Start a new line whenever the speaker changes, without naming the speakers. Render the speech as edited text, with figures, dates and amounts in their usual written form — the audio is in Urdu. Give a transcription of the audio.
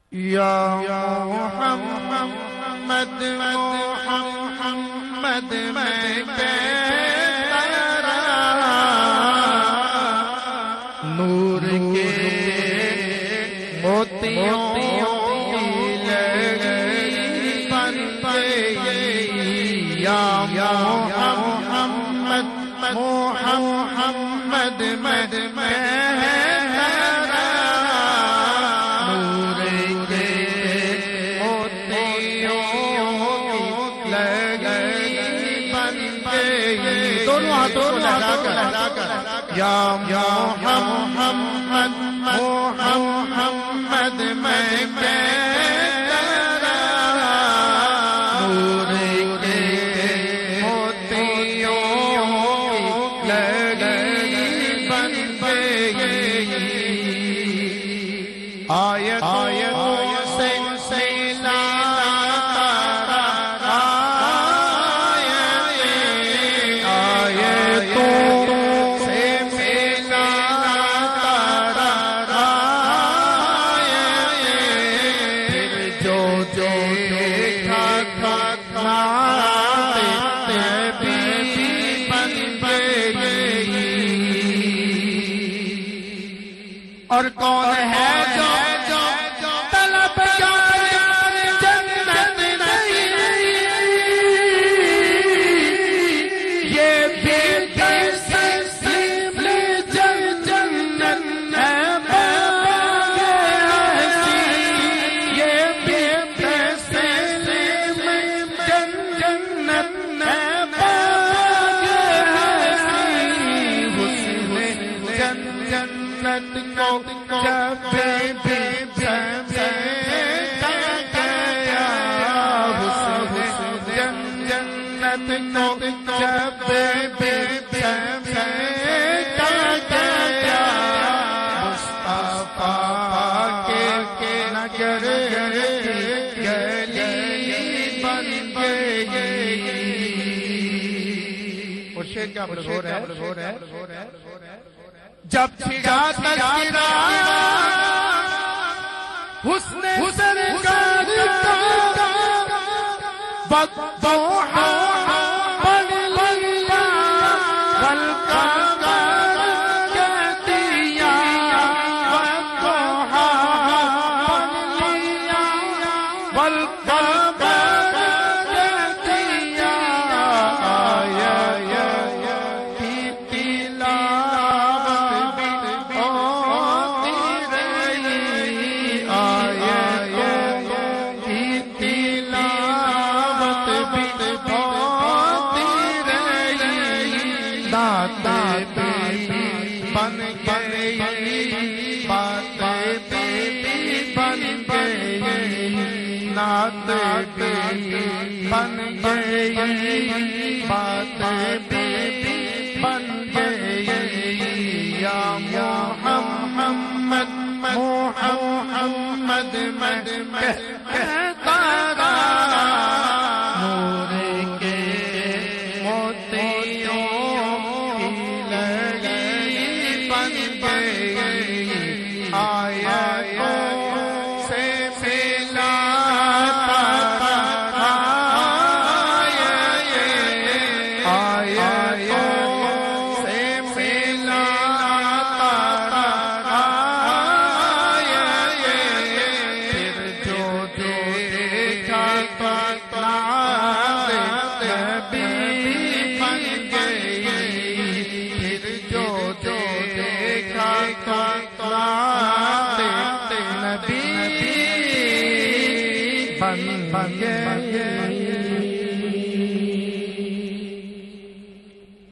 یا محمد محمد میں تیرا نور کے موتیوں کی لگی بنتے یا محمد محمد میں یا محمد محمد میں تیرا نور کے موتیوں کی لگی بنتے آیت سے اور کون ہے جو طلب جنت نہیں یہ بھی تسلیم جنت ہے یہ بھی تسلیم جنت ہے جنت کو جب بھی جنت کو جب بھی مصطفیٰ کے نگر گلی بن گئی اور شیر کیا مشہور ہے جب چھڑا تذکرہ حسن سرکار کا وضوحا بن لیا والقمر کہتیا وضوحا بن لیا والقمر کہتیا آیا کی تلاوت بن گئی باتیں بن گئی نعت بن گئی باتیں بن گئی یا محمد محمد میں تیرا نور کے موتیوں نبی بن گئے